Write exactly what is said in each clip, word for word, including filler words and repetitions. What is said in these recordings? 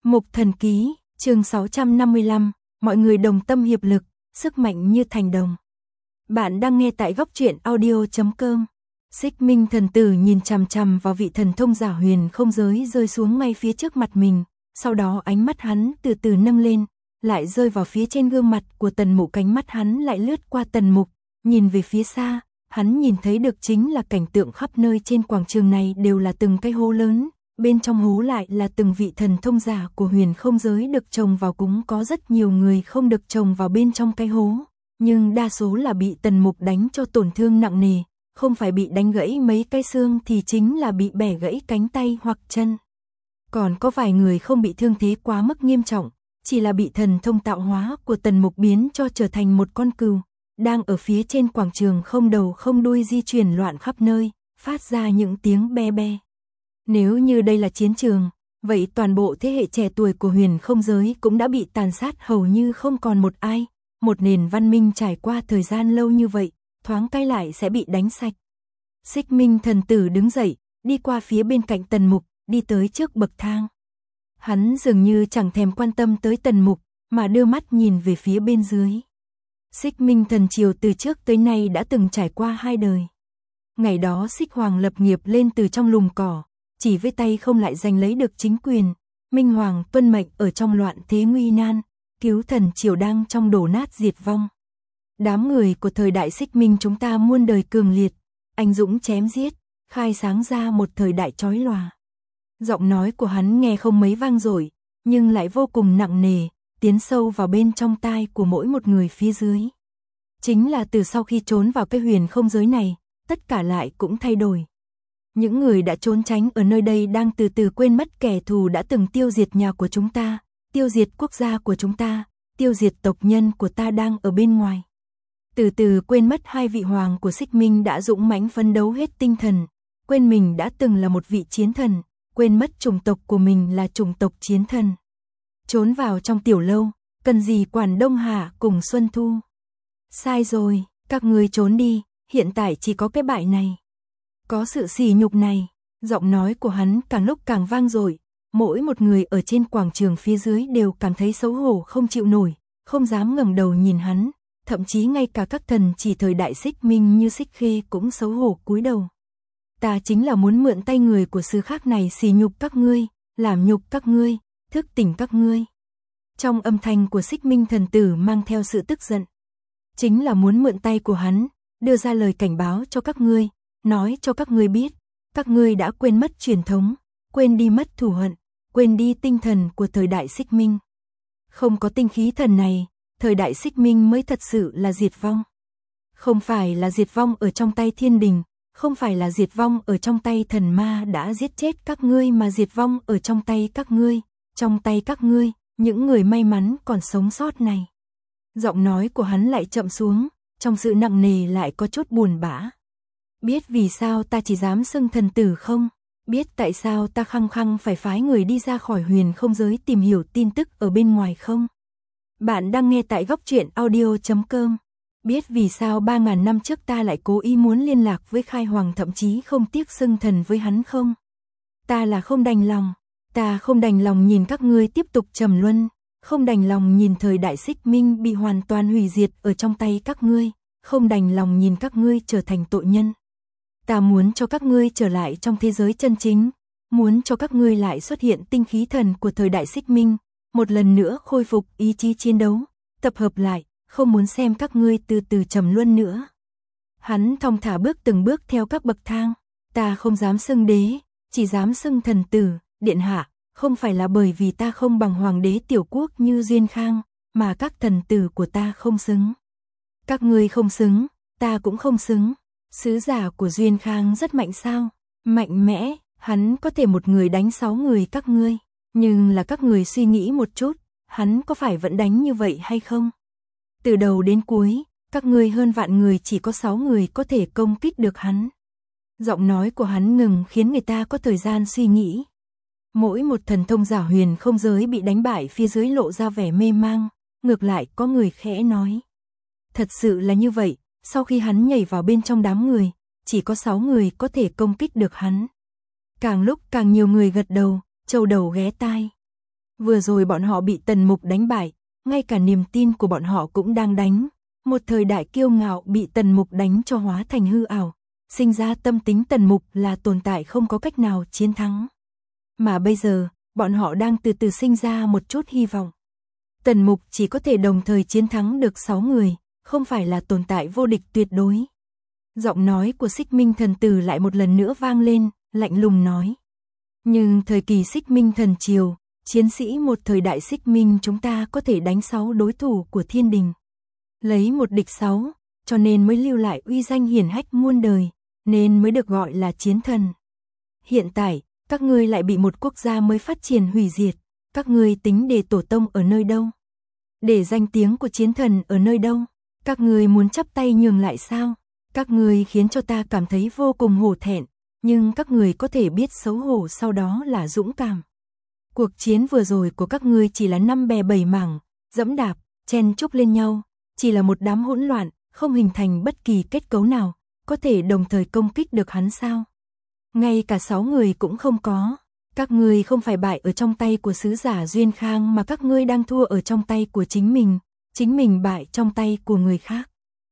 Mục Thần Ký, chương sáu trăm năm mươi lăm, mọi người đồng tâm hiệp lực, sức mạnh như thành đồng. Bạn đang nghe tại góc truyện audio chấm com. Xích Minh thần tử nhìn chằm chằm vào vị thần thông giả huyền không giới rơi xuống ngay phía trước mặt mình, sau đó ánh mắt hắn từ từ nâng lên, lại rơi vào phía trên gương mặt của Tần Mục, cánh mắt hắn lại lướt qua Tần Mục, nhìn về phía xa, hắn nhìn thấy được chính là cảnh tượng khắp nơi trên quảng trường này đều là từng cái hố lớn. Bên trong hố lại là từng vị thần thông giả của huyền không giới được trồng vào, cũng có rất nhiều người không được trồng vào bên trong cái hố, nhưng đa số là bị Tần Mục đánh cho tổn thương nặng nề, không phải bị đánh gãy mấy cái xương thì chính là bị bẻ gãy cánh tay hoặc chân. Còn có vài người không bị thương thế quá mức nghiêm trọng, chỉ là bị thần thông tạo hóa của Tần Mục biến cho trở thành một con cừu, đang ở phía trên quảng trường không đầu không đuôi di chuyển loạn khắp nơi, phát ra những tiếng be be. Nếu như đây là chiến trường, vậy toàn bộ thế hệ trẻ tuổi của huyền không giới cũng đã bị tàn sát hầu như không còn một ai. Một nền văn minh trải qua thời gian lâu như vậy, thoáng cái lại sẽ bị đánh sạch. Xích Minh thần tử đứng dậy, đi qua phía bên cạnh Tần Mục, đi tới trước bậc thang. Hắn dường như chẳng thèm quan tâm tới Tần Mục, mà đưa mắt nhìn về phía bên dưới. Xích Minh thần triều từ trước tới nay đã từng trải qua hai đời. Ngày đó Xích Hoàng lập nghiệp lên từ trong lùm cỏ, chỉ với tay không lại giành lấy được chính quyền. Minh Hoàng tuân mệnh ở trong loạn thế nguy nan, cứu thần triều đang trong đổ nát diệt vong. Đám người của thời đại Xích Minh chúng ta muôn đời cường liệt, anh dũng chém giết, khai sáng ra một thời đại chói lòa. Giọng nói của hắn nghe không mấy vang dội, nhưng lại vô cùng nặng nề, tiến sâu vào bên trong tai của mỗi một người phía dưới. Chính là từ sau khi trốn vào cái huyền không giới này, tất cả lại cũng thay đổi. Những người đã trốn tránh ở nơi đây đang từ từ quên mất kẻ thù đã từng tiêu diệt nhà của chúng ta, tiêu diệt quốc gia của chúng ta, tiêu diệt tộc nhân của ta đang ở bên ngoài. Từ từ quên mất hai vị hoàng của Xích Minh đã dũng mãnh phấn đấu hết tinh thần, quên mình đã từng là một vị chiến thần, quên mất chủng tộc của mình là chủng tộc chiến thần. Trốn vào trong tiểu lâu, cần gì quản Đông Hà cùng Xuân Thu. Sai rồi, các ngươi trốn đi, hiện tại chỉ có cái bại này. Có sự sỉ nhục này, giọng nói của hắn càng lúc càng vang dội, mỗi một người ở trên quảng trường phía dưới đều cảm thấy xấu hổ không chịu nổi, không dám ngẩng đầu nhìn hắn, thậm chí ngay cả các thần chỉ thời đại Xích Minh như Xích Khê cũng xấu hổ cúi đầu. Ta chính là muốn mượn tay người của xứ khác này sỉ nhục các ngươi, làm nhục các ngươi, thức tỉnh các ngươi. Trong âm thanh của Xích Minh thần tử mang theo sự tức giận. Chính là muốn mượn tay của hắn, đưa ra lời cảnh báo cho các ngươi. Nói cho các ngươi biết, các ngươi đã quên mất truyền thống, quên đi mất thù hận, quên đi tinh thần của thời đại Xích Minh. Không có tinh khí thần này, thời đại Xích Minh mới thật sự là diệt vong. Không phải là diệt vong ở trong tay thiên đình, không phải là diệt vong ở trong tay thần ma đã giết chết các ngươi, mà diệt vong ở trong tay các ngươi, trong tay các ngươi, những người may mắn còn sống sót này. Giọng nói của hắn lại chậm xuống, trong sự nặng nề lại có chút buồn bã. Biết vì sao ta chỉ dám xưng thần tử không? Biết tại sao ta khăng khăng phải phái người đi ra khỏi huyền không giới tìm hiểu tin tức ở bên ngoài không? Bạn đang nghe tại góc truyện audio chấm com. Biết vì sao ba ngàn năm trước ta lại cố ý muốn liên lạc với Khai Hoàng, thậm chí không tiếc xưng thần với hắn không? Ta là không đành lòng, ta không đành lòng nhìn các ngươi tiếp tục trầm luân, không đành lòng nhìn thời đại Xích Minh bị hoàn toàn hủy diệt ở trong tay các ngươi, không đành lòng nhìn các ngươi trở thành tội nhân. Ta muốn cho các ngươi trở lại trong thế giới chân chính, muốn cho các ngươi lại xuất hiện tinh khí thần của thời đại Xích Minh, một lần nữa khôi phục ý chí chiến đấu, tập hợp lại, không muốn xem các ngươi từ từ trầm luân nữa. Hắn thong thả bước từng bước theo các bậc thang, ta không dám xưng đế, chỉ dám xưng thần tử, điện hạ, không phải là bởi vì ta không bằng hoàng đế tiểu quốc như Duyên Khang, mà các thần tử của ta không xứng. Các ngươi không xứng, ta cũng không xứng. Sứ giả của Duyên Khang rất mạnh sao? Mạnh mẽ, hắn có thể một người đánh sáu người các ngươi, nhưng là các người suy nghĩ một chút, hắn có phải vẫn đánh như vậy hay không? Từ đầu đến cuối, các ngươi hơn vạn người chỉ có sáu người có thể công kích được hắn. Giọng nói của hắn ngừng khiến người ta có thời gian suy nghĩ. Mỗi một thần thông giả huyền không giới bị đánh bại phía dưới lộ ra vẻ mê mang, ngược lại có người khẽ nói. Thật sự là như vậy. Sau khi hắn nhảy vào bên trong đám người, chỉ có sáu người có thể công kích được hắn. Càng lúc càng nhiều người gật đầu, châu đầu ghé tai. Vừa rồi bọn họ bị Tần Mục đánh bại, ngay cả niềm tin của bọn họ cũng đang đánh. Một thời đại kiêu ngạo bị Tần Mục đánh cho hóa thành hư ảo, sinh ra tâm tính Tần Mục là tồn tại không có cách nào chiến thắng. Mà bây giờ, bọn họ đang từ từ sinh ra một chút hy vọng. Tần Mục chỉ có thể đồng thời chiến thắng được sáu người, không phải là tồn tại vô địch tuyệt đối. Giọng nói của Xích Minh Thần Tử lại một lần nữa vang lên, lạnh lùng nói. Nhưng thời kỳ Xích Minh Thần Triều, chiến sĩ một thời đại Xích Minh chúng ta có thể đánh sáu đối thủ của thiên đình. Lấy một địch sáu, cho nên mới lưu lại uy danh hiển hách muôn đời, nên mới được gọi là chiến thần. Hiện tại, các ngươi lại bị một quốc gia mới phát triển hủy diệt, các ngươi tính để tổ tông ở nơi đâu? Để danh tiếng của chiến thần ở nơi đâu? Các ngươi muốn chắp tay nhường lại sao? Các ngươi khiến cho ta cảm thấy vô cùng hổ thẹn, nhưng các ngươi có thể biết xấu hổ sau đó là dũng cảm. Cuộc chiến vừa rồi của các ngươi chỉ là năm bè bảy mảng, dẫm đạp, chen chúc lên nhau, chỉ là một đám hỗn loạn, không hình thành bất kỳ kết cấu nào, có thể đồng thời công kích được hắn sao? Ngay cả sáu người cũng không có. Các ngươi không phải bại ở trong tay của sứ giả Duyên Khang mà các ngươi đang thua ở trong tay của chính mình, chính mình bại trong tay của người khác.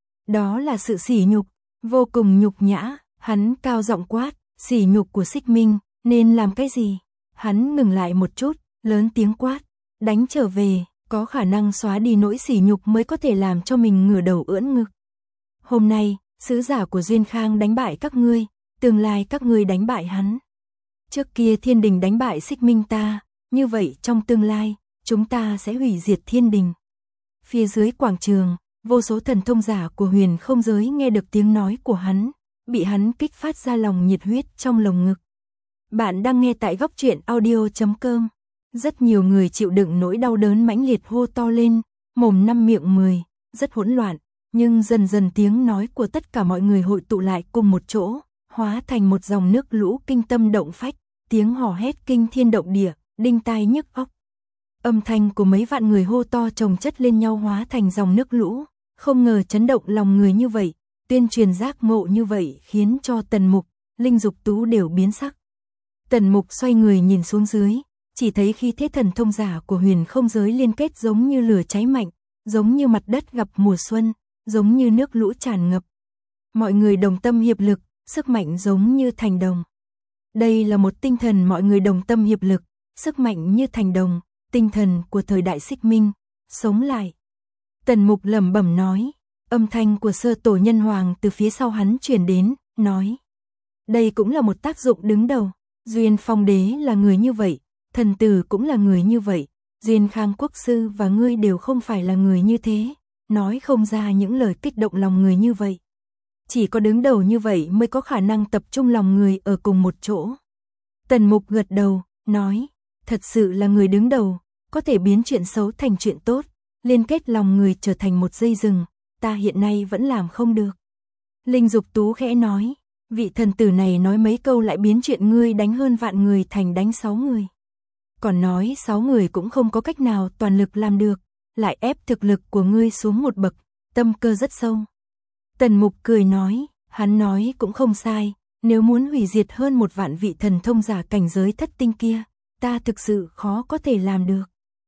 Đó là sự sỉ nhục, vô cùng nhục nhã. Hắn cao giọng quát, sỉ nhục của Xích Minh, nên làm cái gì? Hắn ngừng lại một chút, lớn tiếng quát, đánh trở về, có khả năng xóa đi nỗi sỉ nhục mới có thể làm cho mình ngửa đầu ưỡn ngực. Hôm nay, sứ giả của Duyên Khang đánh bại các ngươi, tương lai các ngươi đánh bại hắn. Trước kia thiên đình đánh bại Xích Minh ta, như vậy trong tương lai, chúng ta sẽ hủy diệt thiên đình. Phía dưới quảng trường, vô số thần thông giả của huyền không giới nghe được tiếng nói của hắn, bị hắn kích phát ra lòng nhiệt huyết trong lồng ngực. Bạn đang nghe tại góc truyện audio chấm com. Rất nhiều người chịu đựng nỗi đau đớn mãnh liệt hô to lên, mồm năm miệng mười, rất hỗn loạn, nhưng dần dần tiếng nói của tất cả mọi người hội tụ lại cùng một chỗ, hóa thành một dòng nước lũ kinh tâm động phách, tiếng hò hét kinh thiên động địa, đinh tai nhức óc. Âm thanh của mấy vạn người hô to chồng chất lên nhau hóa thành dòng nước lũ, không ngờ chấn động lòng người như vậy, tuyên truyền giác ngộ như vậy khiến cho Tần Mục, Linh Dục Tú đều biến sắc. Tần Mục xoay người nhìn xuống dưới, chỉ thấy khí thế thần thông giả của huyền không giới liên kết giống như lửa cháy mạnh, giống như mặt đất gặp mùa xuân, giống như nước lũ tràn ngập. Mọi người đồng tâm hiệp lực, sức mạnh giống như thành đồng. Đây là một tinh thần mọi người đồng tâm hiệp lực, sức mạnh như thành đồng, tinh thần của thời đại Xích Minh, sống lại. Tần Mục lẩm bẩm nói, âm thanh của Sơ Tổ Nhân Hoàng từ phía sau hắn truyền đến, nói. Đây cũng là một tác dụng đứng đầu, Duyên Phong Đế là người như vậy, thần tử cũng là người như vậy, Duyên Khang Quốc Sư và ngươi đều không phải là người như thế, nói không ra những lời kích động lòng người như vậy. Chỉ có đứng đầu như vậy mới có khả năng tập trung lòng người ở cùng một chỗ. Tần Mục gật đầu, nói, thật sự là người đứng đầu, có thể biến chuyện xấu thành chuyện tốt, liên kết lòng người trở thành một dây rừng, ta hiện nay vẫn làm không được. Linh Dục Tú khẽ nói, vị thần tử này nói mấy câu lại biến chuyện ngươi đánh hơn vạn người thành đánh sáu người. Còn nói sáu người cũng không có cách nào toàn lực làm được, lại ép thực lực của ngươi xuống một bậc, tâm cơ rất sâu. Tần Mục cười nói, hắn nói cũng không sai, nếu muốn hủy diệt hơn một vạn vị thần thông giả cảnh giới thất tinh kia, ta thực sự khó có thể làm được.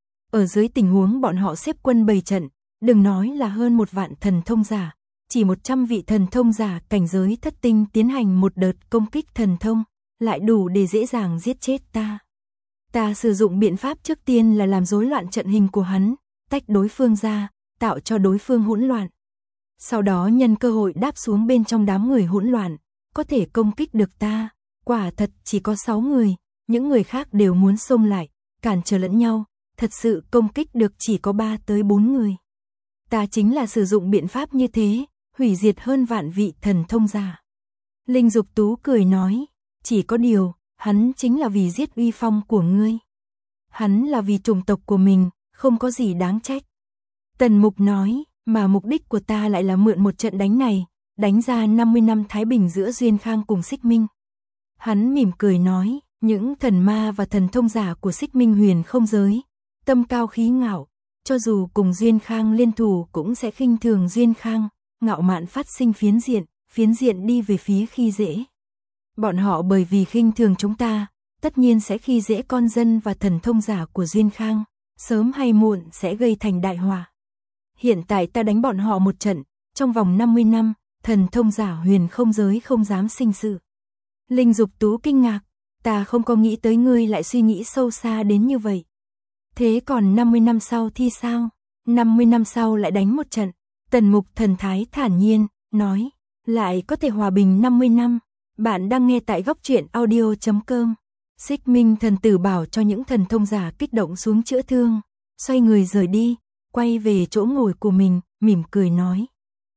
Ở dưới tình huống bọn họ xếp quân bày trận, đừng nói là hơn một vạn thần thông giả, chỉ một trăm vị thần thông giả cảnh giới thất tinh tiến hành một đợt công kích thần thông, lại đủ để dễ dàng giết chết ta. Ta sử dụng biện pháp trước tiên là làm rối loạn trận hình của hắn, tách đối phương ra, tạo cho đối phương hỗn loạn. Sau đó nhân cơ hội đáp xuống bên trong đám người hỗn loạn, có thể công kích được ta. Quả thật chỉ có sáu người, những người khác đều muốn xông lại, cản trở lẫn nhau, thật sự công kích được chỉ có ba tới bốn người. Ta chính là sử dụng biện pháp như thế, hủy diệt hơn vạn vị thần thông giả. Linh Dục Tú cười nói, chỉ có điều, hắn chính là vì giết uy phong của ngươi. Hắn là vì chủng tộc của mình, không có gì đáng trách. Tần Mục nói, mà mục đích của ta lại là mượn một trận đánh này, đánh ra năm mươi năm thái bình giữa Duyên Khang cùng Xích Minh. Hắn mỉm cười nói, những thần ma và thần thông giả của Xích Minh huyền không giới, tâm cao khí ngạo, cho dù cùng Duyên Khang liên thủ cũng sẽ khinh thường Duyên Khang, ngạo mạn phát sinh phiến diện, phiến diện đi về phía khi dễ. Bọn họ bởi vì khinh thường chúng ta, tất nhiên sẽ khi dễ con dân và thần thông giả của Duyên Khang, sớm hay muộn sẽ gây thành đại họa. Hiện tại ta đánh bọn họ một trận, trong vòng năm mươi năm, thần thông giả huyền không giới không dám sinh sự. Linh Dục Tú kinh ngạc, ta không có nghĩ tới ngươi lại suy nghĩ sâu xa đến như vậy. Thế còn năm mươi năm sau thì sao? năm mươi năm sau lại đánh một trận. Tần Mục thần thái thản nhiên, nói, lại có thể hòa bình năm mươi năm. Bạn đang nghe tại góc truyện audio chấm com. Xích Minh thần tử bảo cho những thần thông giả kích động xuống chữa thương, xoay người rời đi, quay về chỗ ngồi của mình, mỉm cười nói.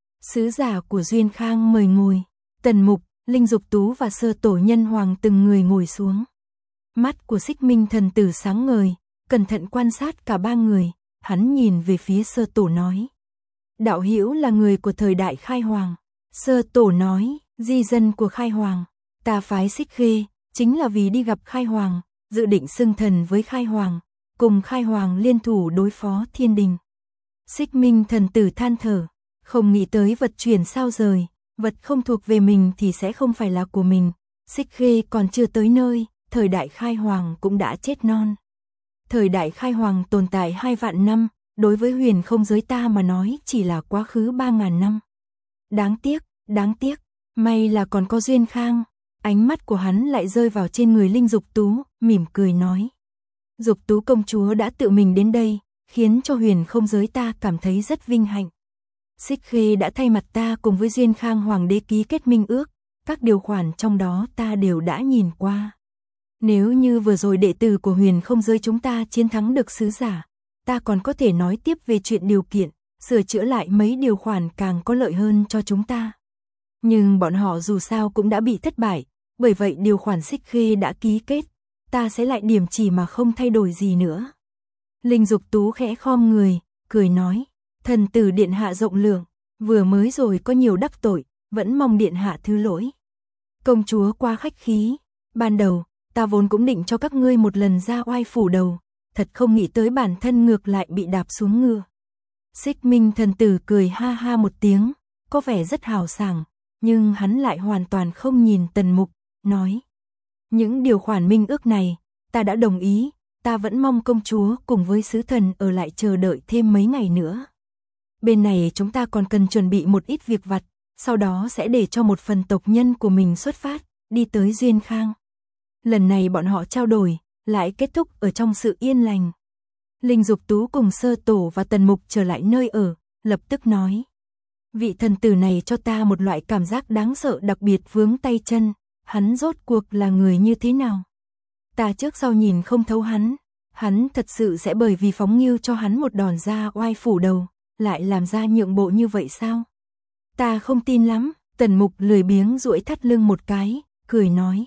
Sứ giả của Duyên Khang mời ngồi. Tần Mục, Linh Dục Tú và Sơ Tổ Nhân Hoàng từng người ngồi xuống. Mắt của Xích Minh thần tử sáng ngời, cẩn thận quan sát cả ba người, hắn nhìn về phía Sơ Tổ nói. Đạo hữu là người của thời đại Khai Hoàng. Sơ Tổ nói, di dân của Khai Hoàng, ta phái Xích Khê, chính là vì đi gặp Khai Hoàng, dự định xưng thần với Khai Hoàng, cùng Khai Hoàng liên thủ đối phó thiên đình. Xích Minh thần tử than thở, không nghĩ tới vật chuyển sao rời, vật không thuộc về mình thì sẽ không phải là của mình. Xích Khê còn chưa tới nơi, thời đại Khai Hoàng cũng đã chết non. Thời đại Khai Hoàng tồn tại hai vạn năm, đối với huyền không giới ta mà nói chỉ là quá khứ ba ngàn năm. Đáng tiếc, đáng tiếc, may là còn có Duyên Khang. Ánh mắt của hắn lại rơi vào trên người Linh Dục Tú, mỉm cười nói. Dục Tú công chúa đã tự mình đến đây, khiến cho huyền không giới ta cảm thấy rất vinh hạnh. Xích Khê đã thay mặt ta cùng với Duyên Khang Hoàng đế ký kết minh ước, các điều khoản trong đó ta đều đã nhìn qua. Nếu như vừa rồi đệ tử của huyền không giới chúng ta chiến thắng được sứ giả, ta còn có thể nói tiếp về chuyện điều kiện, sửa chữa lại mấy điều khoản càng có lợi hơn cho chúng ta. Nhưng bọn họ dù sao cũng đã bị thất bại, bởi vậy điều khoản Xích Khê đã ký kết, ta sẽ lại điểm chỉ mà không thay đổi gì nữa. Linh Dục Tú khẽ khom người, cười nói, thần tử điện hạ rộng lượng, vừa mới rồi có nhiều đắc tội, vẫn mong điện hạ thứ lỗi. Công chúa quá khách khí, ban đầu, ta vốn cũng định cho các ngươi một lần ra oai phủ đầu, thật không nghĩ tới bản thân ngược lại bị đạp xuống ngựa. Xích Minh thần tử cười ha ha một tiếng, có vẻ rất hào sảng, nhưng hắn lại hoàn toàn không nhìn Tần Mục, nói. Những điều khoản minh ước này, ta đã đồng ý, ta vẫn mong công chúa cùng với sứ thần ở lại chờ đợi thêm mấy ngày nữa. Bên này chúng ta còn cần chuẩn bị một ít việc vặt, sau đó sẽ để cho một phần tộc nhân của mình xuất phát, đi tới Duyên Khang. Lần này bọn họ trao đổi, lại kết thúc ở trong sự yên lành. Linh Dục Tú cùng Sơ Tổ và Tần Mục trở lại nơi ở, lập tức nói. Vị thần tử này cho ta một loại cảm giác đáng sợ đặc biệt vướng tay chân, hắn rốt cuộc là người như thế nào? Ta trước sau nhìn không thấu hắn, hắn thật sự sẽ bởi vì phóng nghiêu cho hắn một đòn ra oai phủ đầu, lại làm ra nhượng bộ như vậy sao? Ta không tin lắm, Tần Mục lười biếng duỗi thắt lưng một cái, cười nói.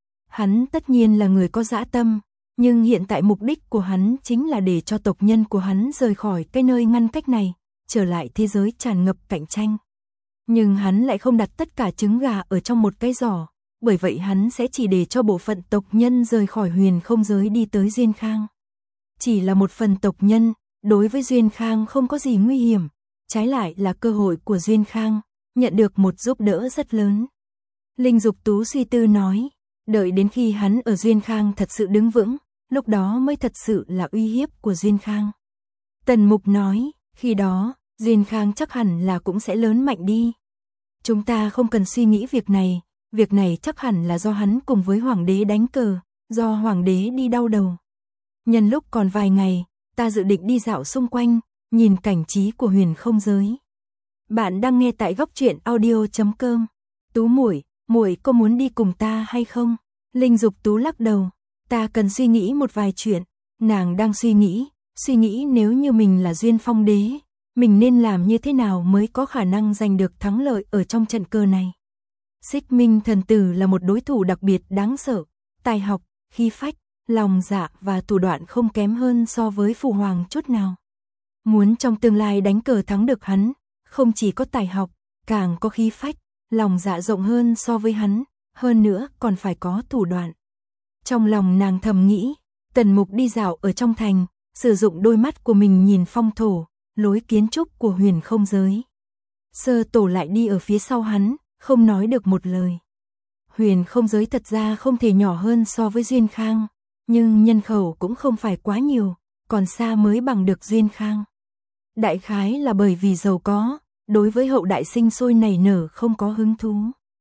Hắn tất nhiên là người có dã tâm, nhưng hiện tại mục đích của hắn chính là để cho tộc nhân của hắn rời khỏi cái nơi ngăn cách này, trở lại thế giới tràn ngập cạnh tranh. Nhưng hắn lại không đặt tất cả trứng gà ở trong một cái giỏ, bởi vậy hắn sẽ chỉ để cho bộ phận tộc nhân rời khỏi huyền không giới đi tới Duyên Khang. Chỉ là một phần tộc nhân, đối với Duyên Khang không có gì nguy hiểm, trái lại là cơ hội của Duyên Khang, nhận được một giúp đỡ rất lớn. Linh Dục Tú suy tư nói, đợi đến khi hắn ở Duyên Khang thật sự đứng vững, lúc đó mới thật sự là uy hiếp của Duyên Khang. Tần Mục nói, khi đó, Duyên Khang chắc hẳn là cũng sẽ lớn mạnh đi. Chúng ta không cần suy nghĩ việc này, việc này chắc hẳn là do hắn cùng với Hoàng đế đánh cờ, do Hoàng đế đi đau đầu. Nhân lúc còn vài ngày, ta dự định đi dạo xung quanh, nhìn cảnh trí của huyền không giới. Bạn đang nghe tại góc truyện audio chấm com. Tú muội, muội có muốn đi cùng ta hay không? Linh Dục Tú lắc đầu, ta cần suy nghĩ một vài chuyện. Nàng đang suy nghĩ, suy nghĩ nếu như mình là Duyên Phong đế, mình nên làm như thế nào mới có khả năng giành được thắng lợi ở trong trận cờ này. Xích Minh thần tử là một đối thủ đặc biệt đáng sợ, tài học, khí phách, lòng dạ và thủ đoạn không kém hơn so với Phụ Hoàng chút nào. Muốn trong tương lai đánh cờ thắng được hắn, không chỉ có tài học, càng có khí phách, lòng dạ rộng hơn so với hắn, hơn nữa còn phải có thủ đoạn. Trong lòng nàng thầm nghĩ, Tần Mục đi dạo ở trong thành, sử dụng đôi mắt của mình nhìn phong thổ, lối kiến trúc của huyền không giới. Sơ Tổ lại đi ở phía sau hắn, không nói được một lời. Huyền không giới thật ra không thể nhỏ hơn so với Duyên Khang, nhưng nhân khẩu cũng không phải quá nhiều, còn xa mới bằng được Duyên Khang. Đại khái là bởi vì giàu có, đối với hậu đại sinh sôi nảy nở không có hứng thú.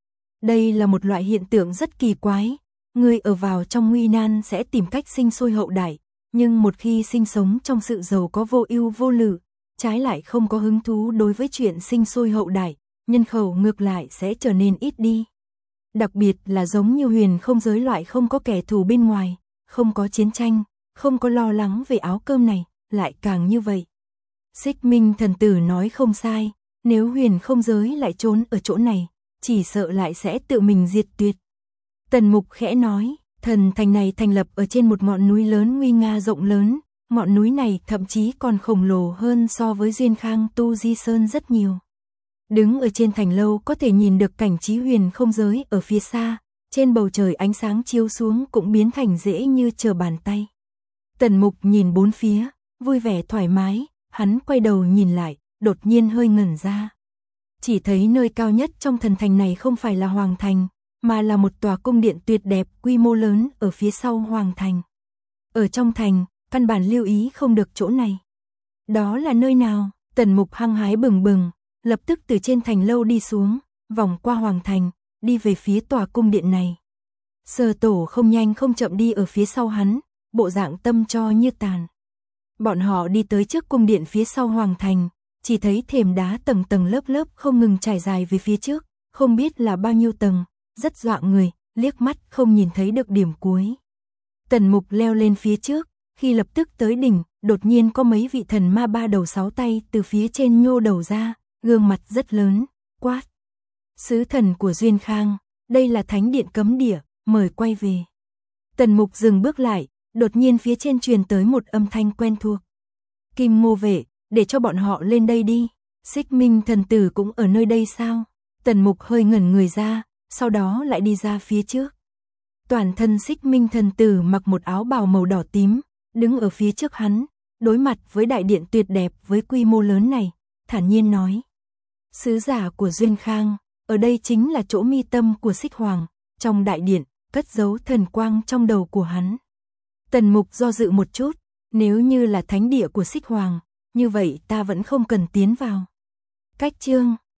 Đây là một loại hiện tượng rất kỳ quái, người ở vào trong nguy nan sẽ tìm cách sinh sôi hậu đại, nhưng một khi sinh sống trong sự giàu có vô ưu vô lự, trái lại không có hứng thú đối với chuyện sinh sôi hậu đại, nhân khẩu ngược lại sẽ trở nên ít đi. Đặc biệt là giống như huyền không giới loại không có kẻ thù bên ngoài, không có chiến tranh, không có lo lắng về áo cơm này, lại càng như vậy. Xích Minh thần tử nói không sai, nếu huyền không giới lại trốn ở chỗ này, chỉ sợ lại sẽ tự mình diệt tuyệt. Tần Mục khẽ nói, thần thành này thành lập ở trên một ngọn núi lớn nguy nga rộng lớn, ngọn núi này thậm chí còn khổng lồ hơn so với Duyên Khang Tu Di Sơn rất nhiều. Đứng ở trên thành lâu có thể nhìn được cảnh trí huyền không giới ở phía xa, trên bầu trời ánh sáng chiếu xuống cũng biến thành dễ như trở bàn tay. Tần Mục nhìn bốn phía, vui vẻ thoải mái, hắn quay đầu nhìn lại, đột nhiên hơi ngẩn ra. Chỉ thấy nơi cao nhất trong thần thành này không phải là Hoàng Thành, mà là một tòa cung điện tuyệt đẹp quy mô lớn ở phía sau Hoàng Thành. Ở trong thành, căn bản lưu ý không được chỗ này. Đó là nơi nào? Tần Mục hăng hái bừng bừng, lập tức từ trên thành lâu đi xuống, vòng qua Hoàng Thành, đi về phía tòa cung điện này. Sở Tổ không nhanh không chậm đi ở phía sau hắn, bộ dạng tâm cho như tàn. Bọn họ đi tới trước cung điện phía sau Hoàng Thành, chỉ thấy thềm đá tầng tầng lớp lớp không ngừng trải dài về phía trước, không biết là bao nhiêu tầng, rất dọa người, liếc mắt không nhìn thấy được điểm cuối. Tần Mục leo lên phía trước, khi lập tức tới đỉnh, đột nhiên có mấy vị thần ma ba đầu sáu tay từ phía trên nhô đầu ra, gương mặt rất lớn, quát. Sứ thần của Duyên Khang, đây là thánh điện cấm địa, mời quay về. Tần Mục dừng bước lại, đột nhiên phía trên truyền tới một âm thanh quen thuộc. Kim Ngô Vệ, để cho bọn họ lên đây đi. Xích Minh thần tử cũng ở nơi đây sao? Tần Mục hơi ngẩn người ra, sau đó lại đi ra phía trước. Toàn thân Xích Minh thần tử mặc một áo bào màu đỏ tím, đứng ở phía trước hắn, đối mặt với đại điện tuyệt đẹp với quy mô lớn này, thản nhiên nói. Sứ giả của Duyên Khang, ở đây chính là chỗ mi tâm của Xích Hoàng, trong đại điện, cất giấu thần quang trong đầu của hắn. Tần Mục do dự một chút, nếu như là thánh địa của Xích Hoàng, như vậy ta vẫn không cần tiến vào. Cách chương